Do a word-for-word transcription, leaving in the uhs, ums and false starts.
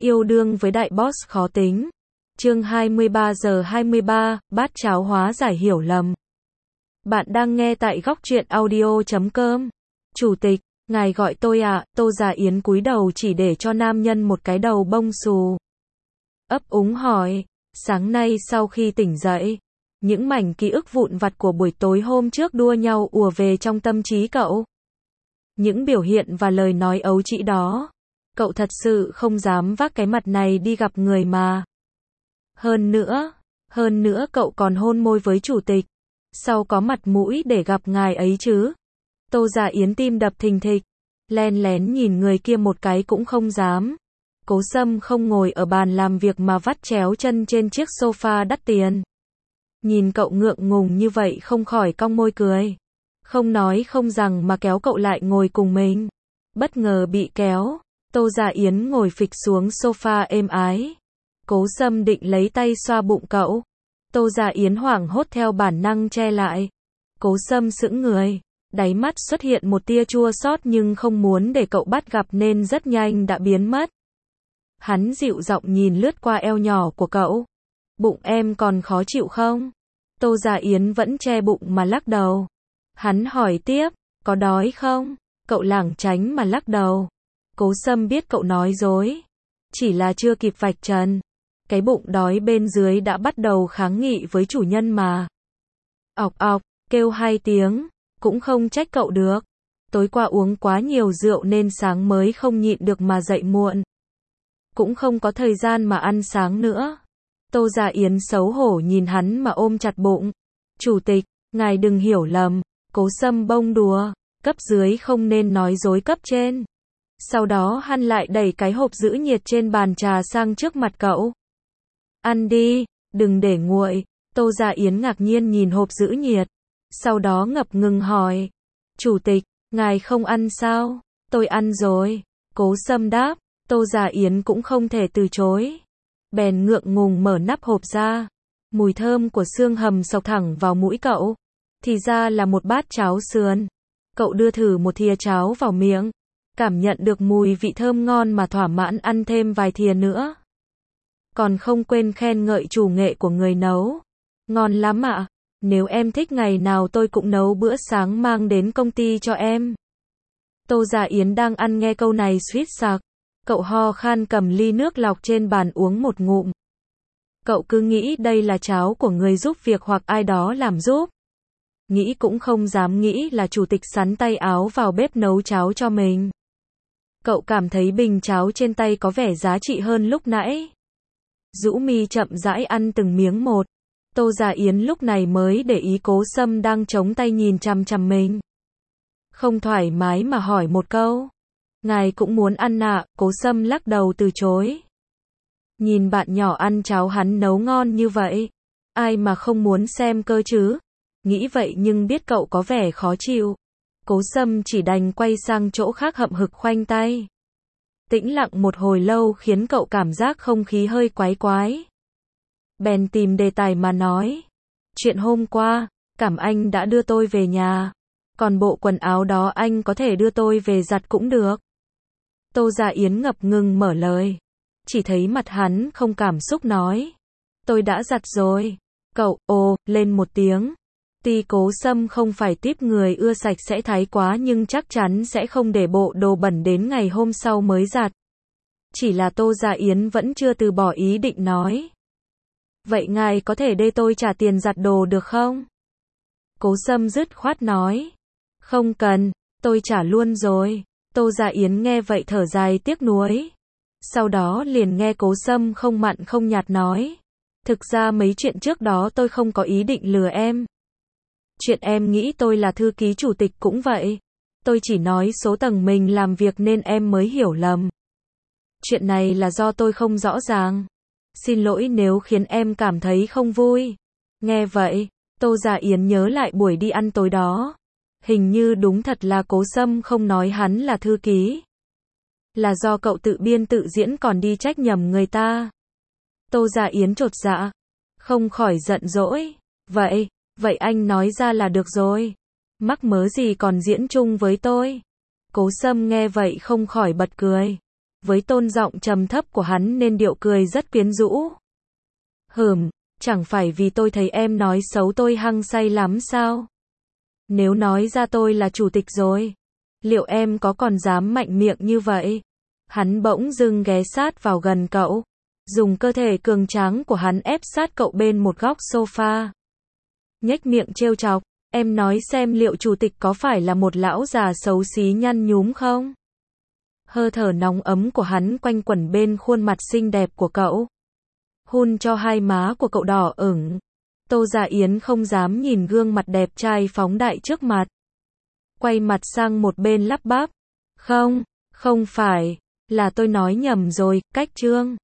Yêu đương với đại boss khó tính. Chương hai mươi ba giờ hai mươi ba, bát cháo hóa giải hiểu lầm. Bạn đang nghe tại góc truyện audio chấm com. Chủ tịch, ngài gọi tôi ạ. Tô Già Yến cúi đầu chỉ để cho nam nhân một cái đầu bông xù. Ấp úng hỏi, sáng nay sau khi tỉnh dậy, những mảnh ký ức vụn vặt của buổi tối hôm trước đua nhau ùa về trong tâm trí cậu. Những biểu hiện và lời nói ấu trĩ đó, cậu thật sự không dám vác cái mặt này đi gặp người mà. Hơn nữa, hơn nữa cậu còn hôn môi với chủ tịch, sau có mặt mũi để gặp ngài ấy chứ. Tô Già Yến tim đập thình thịch, len lén nhìn người kia một cái cũng không dám. Cố Sâm không ngồi ở bàn làm việc mà vắt chéo chân trên chiếc sofa đắt tiền. Nhìn cậu ngượng ngùng như vậy không khỏi cong môi cười. Không nói không rằng mà kéo cậu lại ngồi cùng mình. Bất ngờ bị kéo, Tô Già Yến ngồi phịch xuống sofa êm ái. Cố Sâm định lấy tay xoa bụng cậu. Tô Già Yến hoảng hốt theo bản năng che lại. Cố Sâm sững người, đáy mắt xuất hiện một tia chua xót nhưng không muốn để cậu bắt gặp nên rất nhanh đã biến mất. Hắn dịu giọng nhìn lướt qua eo nhỏ của cậu. Bụng em còn khó chịu không? Tô Già Yến vẫn che bụng mà lắc đầu. Hắn hỏi tiếp, có đói không? Cậu lảng tránh mà lắc đầu. Cố Sâm biết cậu nói dối, chỉ là chưa kịp vạch trần. Cái bụng đói bên dưới đã bắt đầu kháng nghị với chủ nhân mà. Ọc ọc, kêu hai tiếng, cũng không trách cậu được. Tối qua uống quá nhiều rượu nên sáng mới không nhịn được mà dậy muộn. Cũng không có thời gian mà ăn sáng nữa. Tô Già Yến xấu hổ nhìn hắn mà ôm chặt bụng. Chủ tịch, ngài đừng hiểu lầm. Cố Sâm bông đùa, cấp dưới không nên nói dối cấp trên. Sau đó hắn lại đẩy cái hộp giữ nhiệt trên bàn trà sang trước mặt cậu. Ăn đi, đừng để nguội. Tô Già Yến ngạc nhiên nhìn hộp giữ nhiệt. Sau đó ngập ngừng hỏi. Chủ tịch, ngài không ăn sao? Tôi ăn rồi. Cố Sâm đáp. Tô Già Yến cũng không thể từ chối. Bèn ngượng ngùng mở nắp hộp ra. Mùi thơm của xương hầm xộc thẳng vào mũi cậu. Thì ra là một bát cháo sườn. Cậu đưa thử một thìa cháo vào miệng. Cảm nhận được mùi vị thơm ngon mà thỏa mãn ăn thêm vài thìa nữa. Còn không quên khen ngợi chủ nghệ của người nấu. Ngon lắm ạ. Nếu em thích ngày nào tôi cũng nấu bữa sáng mang đến công ty cho em. Tô Già Yến đang ăn nghe câu này suýt sặc. Cậu ho khan cầm ly nước lọc trên bàn uống một ngụm. Cậu cứ nghĩ đây là cháo của người giúp việc hoặc ai đó làm giúp. Nghĩ cũng không dám nghĩ là chủ tịch sắn tay áo vào bếp nấu cháo cho mình. Cậu cảm thấy bình cháo trên tay có vẻ giá trị hơn lúc nãy. Rũ mi chậm rãi ăn từng miếng một. Tô Già Yến lúc này mới để ý Cố Sâm đang chống tay nhìn chằm chằm mình. Không thoải mái mà hỏi một câu. Ngài cũng muốn ăn ạ? Cố Sâm lắc đầu từ chối. Nhìn bạn nhỏ ăn cháo hắn nấu ngon như vậy, ai mà không muốn xem cơ chứ? Nghĩ vậy nhưng biết cậu có vẻ khó chịu. Cố Sâm chỉ đành quay sang chỗ khác hậm hực khoanh tay. Tĩnh lặng một hồi lâu khiến cậu cảm giác không khí hơi quái quái. Bèn tìm đề tài mà nói. Chuyện hôm qua, cảm anh đã đưa tôi về nhà. Còn bộ quần áo đó anh có thể đưa tôi về giặt cũng được. Tô Già Yến ngập ngừng mở lời. Chỉ thấy mặt hắn không cảm xúc nói. Tôi đã giặt rồi. Cậu, ồ, lên một tiếng. Tuy Cố Sâm không phải típ người ưa sạch sẽ thái quá nhưng chắc chắn sẽ không để bộ đồ bẩn đến ngày hôm sau mới giặt. Chỉ là Tô Già Yến vẫn chưa từ bỏ ý định nói. Vậy ngài có thể để tôi trả tiền giặt đồ được không? Cố Sâm dứt khoát nói. Không cần, tôi trả luôn rồi. Tô Già Yến nghe vậy thở dài tiếc nuối. Sau đó liền nghe Cố Sâm không mặn không nhạt nói. Thực ra mấy chuyện trước đó tôi không có ý định lừa em. Chuyện em nghĩ tôi là thư ký chủ tịch cũng vậy. Tôi chỉ nói số tầng mình làm việc nên em mới hiểu lầm. Chuyện này là do tôi không rõ ràng. Xin lỗi nếu khiến em cảm thấy không vui. Nghe vậy, Tô Già Yến nhớ lại buổi đi ăn tối đó. Hình như đúng thật là Cố Sâm không nói hắn là thư ký. Là do cậu tự biên tự diễn còn đi trách nhầm người ta. Tô Già Yến chột dạ. Không khỏi giận dỗi. Vậy, vậy anh nói ra là được rồi. Mắc mớ gì còn diễn chung với tôi. Cố Sâm nghe vậy không khỏi bật cười. với tone giọng trầm thấp của hắn nên điệu cười rất quyến rũ. Hừm, chẳng phải vì tôi thấy em nói xấu tôi hăng say lắm sao? Nếu nói ra tôi là chủ tịch rồi, liệu em có còn dám mạnh miệng như vậy? Hắn bỗng dưng ghé sát vào gần cậu, dùng cơ thể cường tráng của hắn ép sát cậu bên một góc sofa. Nhếch miệng trêu chọc, em nói xem liệu chủ tịch có phải là một lão già xấu xí nhăn nhúm không? Hơi thở nóng ấm của hắn quanh quẩn bên khuôn mặt xinh đẹp của cậu, hun cho hai má của cậu đỏ ửng. Tô Dạ Yến không dám nhìn gương mặt đẹp trai phóng đại trước mặt. Quay mặt sang một bên lắp bắp. Không, không phải, là tôi nói nhầm rồi, cách trương.